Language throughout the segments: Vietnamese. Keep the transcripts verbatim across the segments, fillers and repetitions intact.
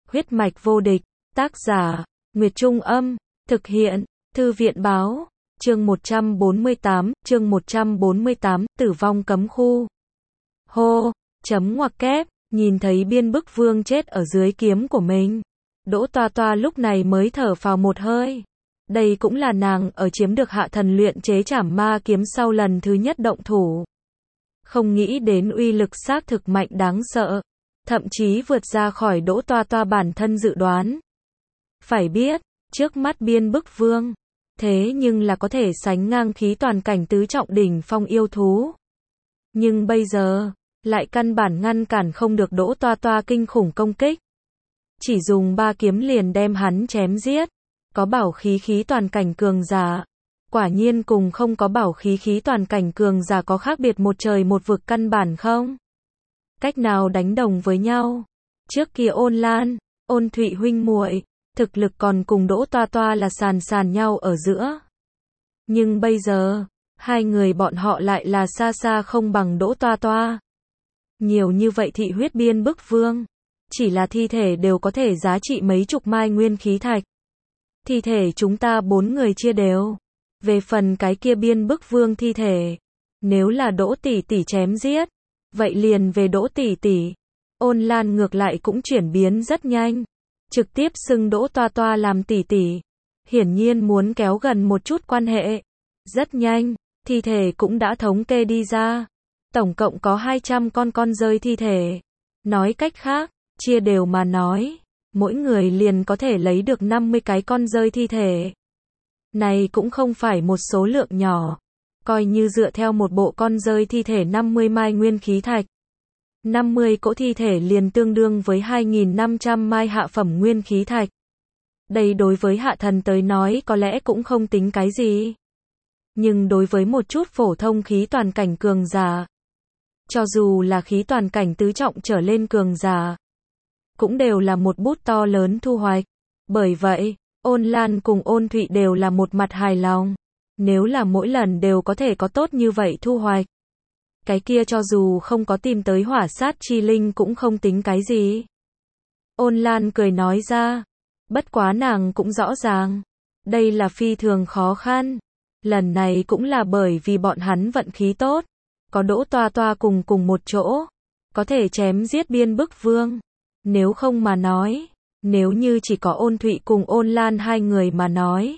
Huyết mạch vô địch, tác giả, Nguyệt Trung Âm, thực hiện, Thư viện Báo, chương một trăm bốn mươi tám, chương một trăm bốn mươi tám, tử vong cấm khu. Hô, chấm ngoặc kép, nhìn thấy biên bức vương chết ở dưới kiếm của mình. Đỗ Toa Toa lúc này mới thở phào một hơi. Đây cũng là nàng ở chiếm được hạ thần luyện chế trảm ma kiếm sau lần thứ nhất động thủ. Không nghĩ đến uy lực xác thực mạnh đáng sợ. Thậm chí vượt ra khỏi Đỗ Toa Toa bản thân dự đoán. Phải biết, trước mắt biên bức vương, thế nhưng là có thể sánh ngang khí toàn cảnh tứ trọng đỉnh phong yêu thú. Nhưng bây giờ, lại căn bản ngăn cản không được Đỗ Toa Toa kinh khủng công kích. Chỉ dùng ba kiếm liền đem hắn chém giết. Có bảo khí khí toàn cảnh cường giả. Quả nhiên cùng không có bảo khí khí toàn cảnh cường giả có khác biệt một trời một vực căn bản không? Cách nào đánh đồng với nhau? Trước kia Ôn Lan, Ôn Thụy huynh muội, thực lực còn cùng Đỗ Toa Toa là sàn sàn nhau ở giữa. Nhưng bây giờ, hai người bọn họ lại là xa xa không bằng Đỗ Toa Toa. Nhiều như vậy thị huyết biên bức vương, chỉ là thi thể đều có thể giá trị mấy chục mai nguyên khí thạch. Thi thể chúng ta bốn người chia đều. Về phần cái kia biên bức vương thi thể, nếu là Đỗ tỷ tỷ chém giết, vậy liền về Đỗ tỷ tỷ. Ôn Lan ngược lại cũng chuyển biến rất nhanh, trực tiếp xưng Đỗ Toa Toa làm tỷ tỷ, hiển nhiên muốn kéo gần một chút quan hệ. Rất nhanh, thi thể cũng đã thống kê đi ra, tổng cộng có hai trăm con con rơi thi thể. Nói cách khác, chia đều mà nói, mỗi người liền có thể lấy được năm mươi cái con rơi thi thể. Này cũng không phải một số lượng nhỏ, coi như dựa theo một bộ con rơi thi thể năm mươi mai nguyên khí thạch. năm mươi cỗ thi thể liền tương đương với hai nghìn năm trăm mai hạ phẩm nguyên khí thạch. Đây đối với hạ thần tới nói có lẽ cũng không tính cái gì. Nhưng đối với một chút phổ thông khí toàn cảnh cường giả, cho dù là khí toàn cảnh tứ trọng trở lên cường giả, cũng đều là một bút to lớn thu hoạch. Bởi vậy, Ôn Lan cùng Ôn Thụy đều là một mặt hài lòng. Nếu là mỗi lần đều có thể có tốt như vậy thu hoạch, cái kia cho dù không có tìm tới hỏa sát chi linh cũng không tính cái gì. Ôn Lan cười nói ra, bất quá nàng cũng rõ ràng, đây là phi thường khó khăn. Lần này cũng là bởi vì bọn hắn vận khí tốt, có Đỗ Toa Toa cùng cùng một chỗ, có thể chém giết biên bức vương. Nếu không mà nói, nếu như chỉ có Ôn Thụy cùng Ôn Lan hai người mà nói,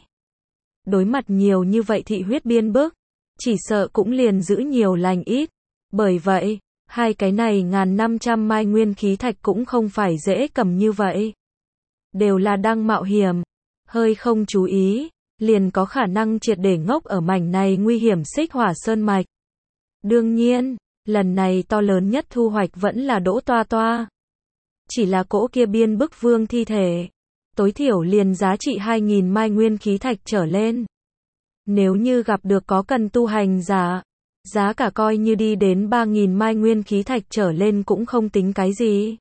đối mặt nhiều như vậy thị huyết biên bức, chỉ sợ cũng liền giữ nhiều lành ít. Bởi vậy, hai cái này ngàn năm trăm mai nguyên khí thạch cũng không phải dễ cầm như vậy. Đều là đang mạo hiểm, hơi không chú ý, liền có khả năng triệt để ngốc ở mảnh này nguy hiểm xích hỏa sơn mạch. Đương nhiên, lần này to lớn nhất thu hoạch vẫn là Đỗ Toa Toa. Chỉ là cỗ kia biên bức vương thi thể, tối thiểu liền giá trị hai nghìn mai nguyên khí thạch trở lên. Nếu như gặp được có cần tu hành giả, giá cả coi như đi đến ba nghìn mai nguyên khí thạch trở lên cũng không tính cái gì.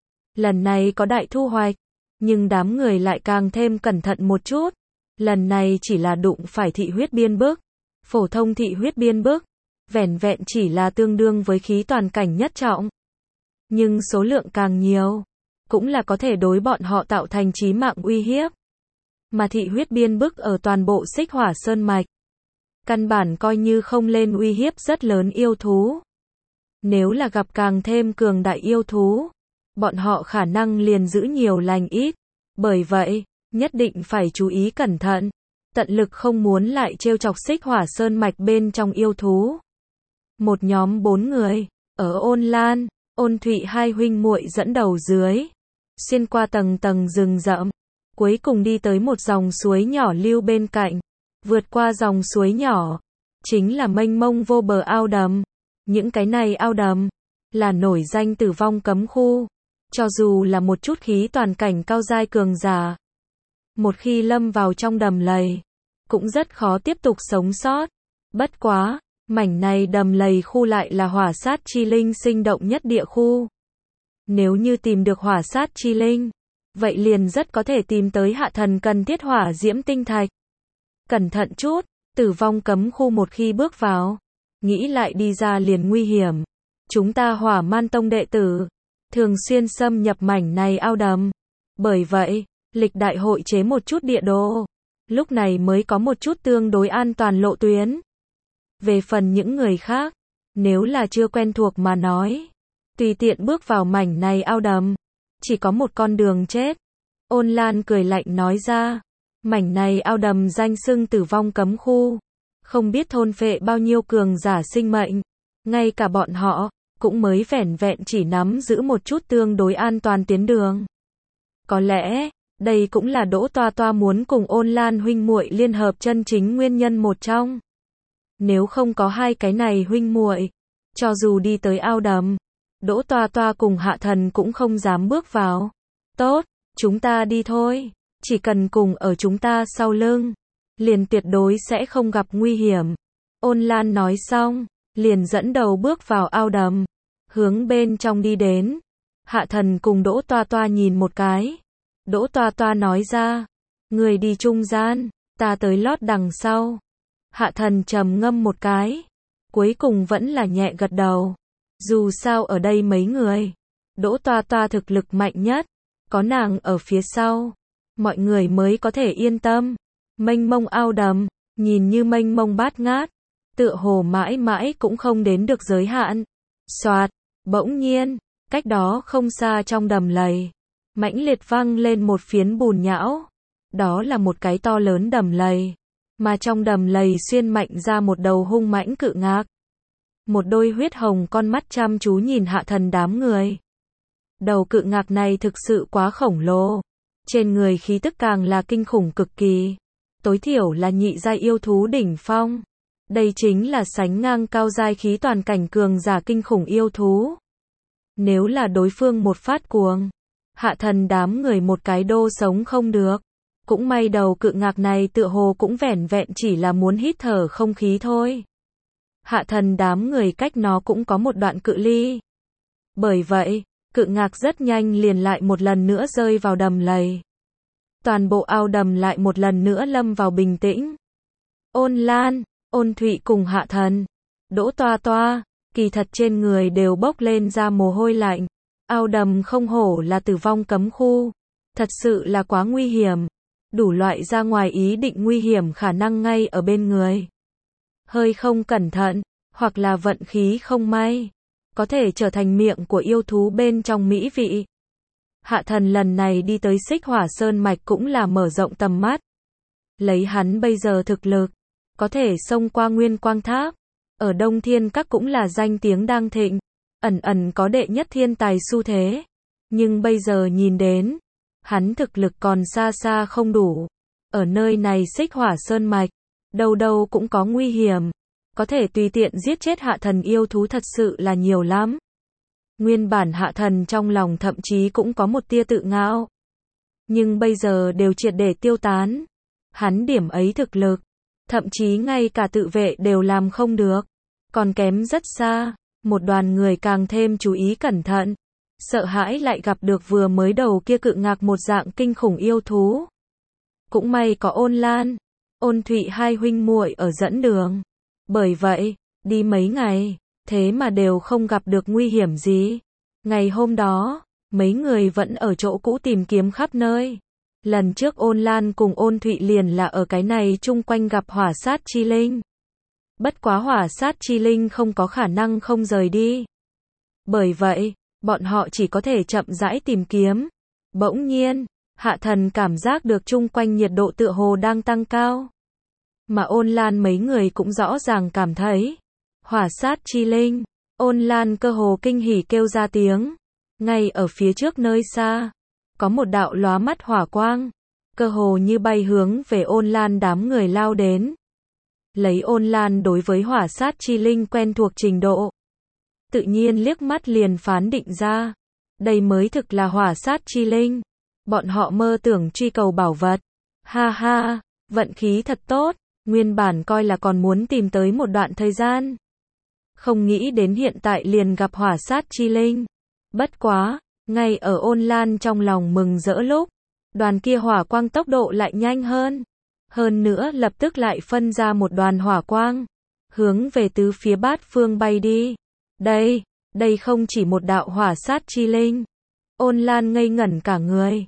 Lần này có đại thu hoạch, nhưng đám người lại càng thêm cẩn thận một chút. Lần này chỉ là đụng phải thị huyết biên bức, phổ thông thị huyết biên bức, vẻn vẹn chỉ là tương đương với khí toàn cảnh nhất trọng. Nhưng số lượng càng nhiều, cũng là có thể đối bọn họ tạo thành chí mạng uy hiếp. Mà thị huyết biên bức ở toàn bộ xích hỏa sơn mạch, căn bản coi như không lên uy hiếp rất lớn yêu thú. Nếu là gặp càng thêm cường đại yêu thú, bọn họ khả năng liền giữ nhiều lành ít. Bởi vậy, nhất định phải chú ý cẩn thận, tận lực không muốn lại trêu chọc xích hỏa sơn mạch bên trong yêu thú. Một nhóm bốn người, ở Ôn Lan, Ôn Thụy hai huynh muội dẫn đầu dưới, xuyên qua tầng tầng rừng rậm, cuối cùng đi tới một dòng suối nhỏ lưu bên cạnh. Vượt qua dòng suối nhỏ, chính là mênh mông vô bờ ao đầm. Những cái này ao đầm, là nổi danh tử vong cấm khu. Cho dù là một chút khí toàn cảnh cao giai cường giả, một khi lâm vào trong đầm lầy, cũng rất khó tiếp tục sống sót. Bất quá, mảnh này đầm lầy khu lại là hỏa sát chi linh sinh động nhất địa khu. Nếu như tìm được hỏa sát chi linh, vậy liền rất có thể tìm tới hạ thần cần thiết hỏa diễm tinh thạch. Cẩn thận chút, tử vong cấm khu một khi bước vào, nghĩ lại đi ra liền nguy hiểm. Chúng ta Hỏa Man Tông đệ tử, thường xuyên xâm nhập mảnh này ao đầm, Bởi vậy, lịch đại hội chế một chút địa đồ. Lúc này mới có một chút tương đối an toàn lộ tuyến. Về phần những người khác, nếu là chưa quen thuộc mà nói, tùy tiện bước vào mảnh này ao đầm, chỉ có một con đường chết. Ôn Lan cười lạnh nói ra, mảnh này ao đầm danh xưng tử vong cấm khu, không biết thôn phệ bao nhiêu cường giả sinh mệnh, ngay cả bọn họ, cũng mới vẻn vẹn chỉ nắm giữ một chút tương đối an toàn tuyến đường. Có lẽ, đây cũng là Đỗ Toa Toa muốn cùng Ôn Lan huynh muội liên hợp chân chính nguyên nhân một trong. Nếu không có hai cái này huynh muội, cho dù đi tới ao đầm, Đỗ Toa Toa cùng Hạ Thần cũng không dám bước vào. Tốt, chúng ta đi thôi, chỉ cần cùng ở chúng ta sau lưng, liền tuyệt đối sẽ không gặp nguy hiểm. Ôn Lan nói xong, liền dẫn đầu bước vào ao đầm, hướng bên trong đi đến. Hạ Thần cùng Đỗ Toa Toa nhìn một cái. Đỗ Toa Toa nói ra, người đi trung gian, ta tới lót đằng sau. Hạ Thần trầm ngâm một cái, cuối cùng vẫn là nhẹ gật đầu. Dù sao ở đây mấy người, Đỗ Toa Toa thực lực mạnh nhất, có nàng ở phía sau, mọi người mới có thể yên tâm. Mênh mông ao đầm, nhìn như mênh mông bát ngát, tựa hồ mãi mãi cũng không đến được giới hạn. Soạt, bỗng nhiên, cách đó không xa trong đầm lầy, mãnh liệt văng lên một phiến bùn nhão. Đó là một cái to lớn đầm lầy, mà trong đầm lầy xuyên mạnh ra một đầu hung mãnh cự ngạc. Một đôi huyết hồng con mắt chăm chú nhìn Hạ Thần đám người. Đầu cự ngạc này thực sự quá khổng lồ, trên người khí tức càng là kinh khủng cực kỳ, tối thiểu là nhị giai yêu thú đỉnh phong. Đây chính là sánh ngang cao giai khí toàn cảnh cường giả kinh khủng yêu thú. Nếu là đối phương một phát cuồng, Hạ Thần đám người một cái đô sống không được. Cũng may đầu cự ngạc này tựa hồ cũng vẻn vẹn chỉ là muốn hít thở không khí thôi. Hạ Thần đám người cách nó cũng có một đoạn cự ly. Bởi vậy, cự ngạc rất nhanh liền lại một lần nữa rơi vào đầm lầy. Toàn bộ ao đầm lại một lần nữa lâm vào bình tĩnh. Ôn Lan, Ôn Thụy cùng Hạ Thần, Đỗ Toa Toa, kỳ thật trên người đều bốc lên ra mồ hôi lạnh. Ao đầm không hổ là tử vong cấm khu, thật sự là quá nguy hiểm. Đủ loại ra ngoài ý định nguy hiểm khả năng ngay ở bên người. Hơi không cẩn thận, hoặc là vận khí không may, có thể trở thành miệng của yêu thú bên trong mỹ vị. Hạ Thần lần này đi tới Xích Hỏa Sơn Mạch cũng là mở rộng tầm mắt. Lấy hắn bây giờ thực lực, có thể xông qua Nguyên Quang Tháp. Ở Đông Thiên Các cũng là danh tiếng đang thịnh, ẩn ẩn có đệ nhất thiên tài xu thế. Nhưng bây giờ nhìn đến, hắn thực lực còn xa xa không đủ. Ở nơi này Xích Hỏa Sơn Mạch, đâu đâu cũng có nguy hiểm. Có thể tùy tiện giết chết Hạ Thần yêu thú thật sự là nhiều lắm. Nguyên bản Hạ Thần trong lòng thậm chí cũng có một tia tự ngạo. Nhưng bây giờ đều triệt để tiêu tán. Hắn điểm ấy thực lực, thậm chí ngay cả tự vệ đều làm không được. Còn kém rất xa, một đoàn người càng thêm chú ý cẩn thận. Sợ hãi lại gặp được vừa mới đầu kia cự ngạc một dạng kinh khủng yêu thú. Cũng may có Ôn Lan, Ôn Thụy hai huynh muội ở dẫn đường. Bởi vậy, đi mấy ngày, thế mà đều không gặp được nguy hiểm gì. Ngày hôm đó, mấy người vẫn ở chỗ cũ tìm kiếm khắp nơi. Lần trước Ôn Lan cùng Ôn Thụy liền là ở cái này chung quanh gặp hỏa sát chi linh. Bất quá hỏa sát chi linh không có khả năng không rời đi. Bởi vậy, bọn họ chỉ có thể chậm rãi tìm kiếm. Bỗng nhiên, Hạ Thần cảm giác được chung quanh nhiệt độ tựa hồ đang tăng cao. Mà Ôn Lan mấy người cũng rõ ràng cảm thấy. Hỏa sát chi linh, Ôn Lan cơ hồ kinh hỉ kêu ra tiếng. Ngay ở phía trước nơi xa, có một đạo lóa mắt hỏa quang, cơ hồ như bay hướng về Ôn Lan đám người lao đến. Lấy Ôn Lan đối với hỏa sát chi linh quen thuộc trình độ, tự nhiên liếc mắt liền phán định ra, đây mới thực là hỏa sát chi linh. Bọn họ mơ tưởng truy cầu bảo vật. Ha ha, vận khí thật tốt, nguyên bản coi là còn muốn tìm tới một đoạn thời gian. Không nghĩ đến hiện tại liền gặp hỏa sát chi linh. Bất quá, ngay ở Ôn Lan trong lòng mừng rỡ lúc, đoàn kia hỏa quang tốc độ lại nhanh hơn. Hơn nữa lập tức lại phân ra một đoàn hỏa quang, hướng về tứ phía bát phương bay đi. Đây, đây không chỉ một đạo hỏa sát chi linh. Ôn Lan ngây ngẩn cả người.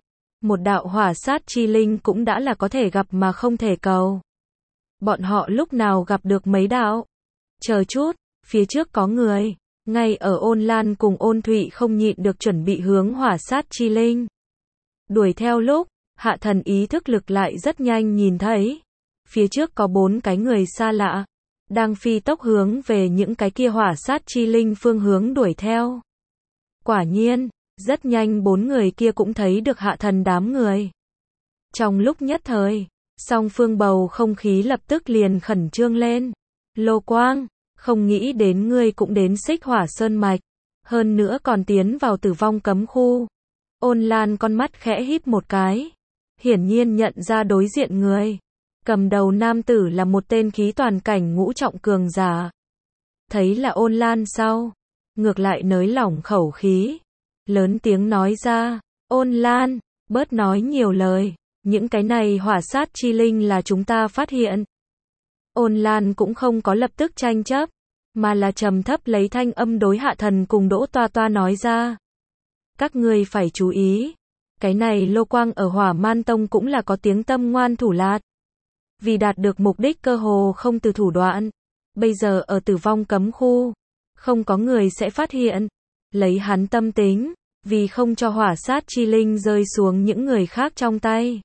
một đạo hỏa sát chi linh cũng đã là có thể gặp mà không thể cầu. Bọn họ lúc nào gặp được mấy đạo? Chờ chút, phía trước có người. Ngay ở Ôn Lan cùng Ôn Thụy không nhịn được chuẩn bị hướng hỏa sát chi linh đuổi theo lúc, Hạ Thần ý thức lực lại rất nhanh nhìn thấy. Phía trước có bốn cái người xa lạ, đang phi tốc hướng về những cái kia hỏa sát chi linh phương hướng đuổi theo. Quả nhiên, rất nhanh bốn người kia cũng thấy được Hạ Thần đám người. Trong lúc nhất thời, song phương bầu không khí lập tức liền khẩn trương lên. Lô Quang, không nghĩ đến ngươi cũng đến Xích Hỏa Sơn Mạch, hơn nữa còn tiến vào tử vong cấm khu. Ôn Lan con mắt khẽ híp một cái, hiển nhiên nhận ra đối diện người. Cầm đầu nam tử là một tên khí toàn cảnh ngũ trọng cường giả. Thấy là Ôn Lan sau, ngược lại nới lỏng khẩu khí, lớn tiếng nói ra, Ôn Lan, bớt nói nhiều lời, những cái này hỏa sát chi linh là chúng ta phát hiện. Ôn Lan cũng không có lập tức tranh chấp, mà là trầm thấp lấy thanh âm đối Hạ Thần cùng Đỗ Toa Toa nói ra. Các ngươi phải chú ý, cái này Lô Quang ở Hỏa Man Tông cũng là có tiếng tâm ngoan thủ lạt. Vì đạt được mục đích cơ hồ không từ thủ đoạn. Bây giờ ở tử vong cấm khu, không có người sẽ phát hiện. Lấy hắn tâm tính, vì không cho hỏa sát chi linh rơi xuống những người khác trong tay.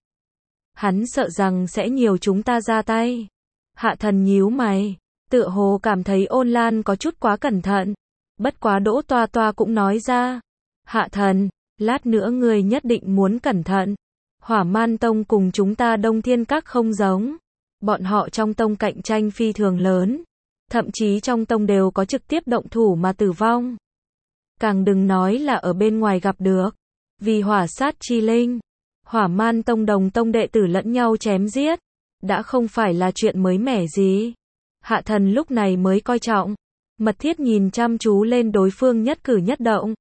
Hắn sợ rằng sẽ nhiều chúng ta ra tay. Hạ Thần nhíu mày, tựa hồ cảm thấy Ôn Lan có chút quá cẩn thận. Bất quá Đỗ Toa Toa cũng nói ra. Hạ Thần, lát nữa ngươi nhất định muốn cẩn thận. Hỏa Man Tông cùng chúng ta Đông Thiên Các không giống. Bọn họ trong tông cạnh tranh phi thường lớn. Thậm chí trong tông đều có trực tiếp động thủ mà tử vong. Càng đừng nói là ở bên ngoài gặp được. Vì hỏa sát chi linh, Hỏa Man Tông đồng tông đệ tử lẫn nhau chém giết. Đã không phải là chuyện mới mẻ gì. Hạ Thần lúc này mới coi trọng. Mật thiết nhìn chăm chú lên đối phương nhất cử nhất động.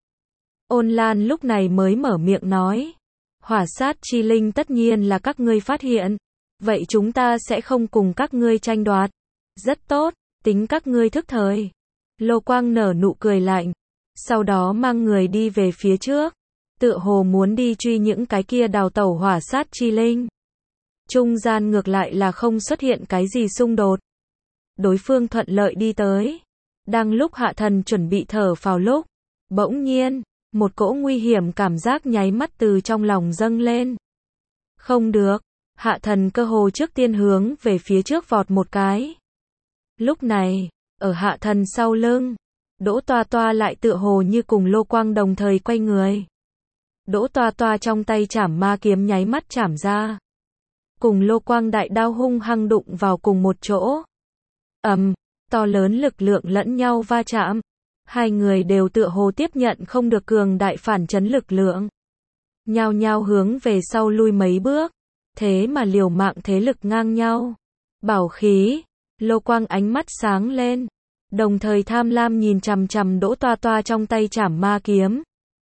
Ôn Lan lúc này mới mở miệng nói. Hỏa sát chi linh tất nhiên là các ngươi phát hiện. Vậy chúng ta sẽ không cùng các ngươi tranh đoạt. Rất tốt, tính các ngươi thức thời. Lô Quang nở nụ cười lạnh. Sau đó mang người đi về phía trước. Tựa hồ muốn đi truy những cái kia đào tẩu hỏa sát chi linh. Trung gian ngược lại là không xuất hiện cái gì xung đột. Đối phương thuận lợi đi tới. Đang lúc Hạ Thần chuẩn bị thở phào lúc. Bỗng nhiên, một cỗ nguy hiểm cảm giác nháy mắt từ trong lòng dâng lên. Không được. Hạ Thần cơ hồ trước tiên hướng về phía trước vọt một cái. Lúc này, ở Hạ Thần sau lưng, Đỗ Toa Toa lại tựa hồ như cùng Lô Quang đồng thời quay người. Đỗ Toa Toa trong tay chảm ma kiếm nháy mắt chảm ra. Cùng Lô Quang đại đao hung hăng đụng vào cùng một chỗ. Ầm, to lớn lực lượng lẫn nhau va chạm. Hai người đều tựa hồ tiếp nhận không được cường đại phản chấn lực lượng. Nhao nhao hướng về sau lui mấy bước. Thế mà liều mạng thế lực ngang nhau. Bảo khí, Lô Quang ánh mắt sáng lên. Đồng thời tham lam nhìn chằm chằm Đỗ Toa Toa trong tay chảm ma kiếm.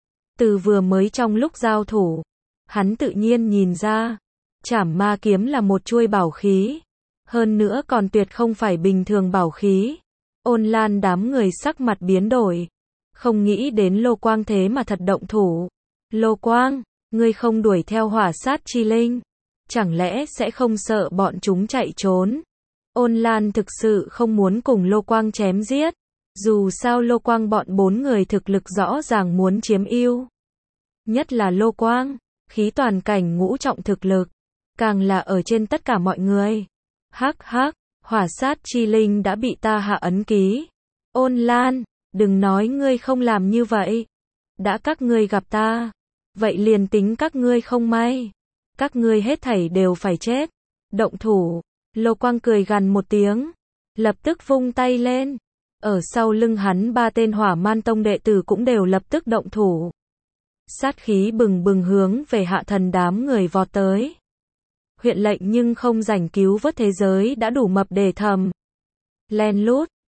Từ vừa mới trong lúc giao thủ, hắn tự nhiên nhìn ra. Chảm ma kiếm là một chuôi bảo khí. Hơn nữa còn tuyệt không phải bình thường bảo khí. Ôn Lan đám người sắc mặt biến đổi. Không nghĩ đến Lô Quang thế mà thật động thủ. Lô Quang, ngươi không đuổi theo hỏa sát chi linh. Chẳng lẽ sẽ không sợ bọn chúng chạy trốn? Ôn Lan thực sự không muốn cùng Lô Quang chém giết. Dù sao Lô Quang bọn bốn người thực lực rõ ràng muốn chiếm ưu. Nhất là Lô Quang, khí toàn cảnh ngũ trọng thực lực. Càng là ở trên tất cả mọi người. Hắc hắc, hỏa sát chi linh đã bị ta hạ ấn ký. Ôn Lan, đừng nói ngươi không làm như vậy. Đã các ngươi gặp ta, vậy liền tính các ngươi không may. Các ngươi hết thảy đều phải chết. Động thủ. Lô Quang cười gằn một tiếng. Lập tức vung tay lên. Ở sau lưng hắn ba tên Hỏa Man Tông đệ tử cũng đều lập tức động thủ. Sát khí bừng bừng hướng về Hạ Thần đám người vọt tới. Huyện lệnh nhưng không rảnh cứu vớt thế giới đã đủ mập để thầm. Len lút.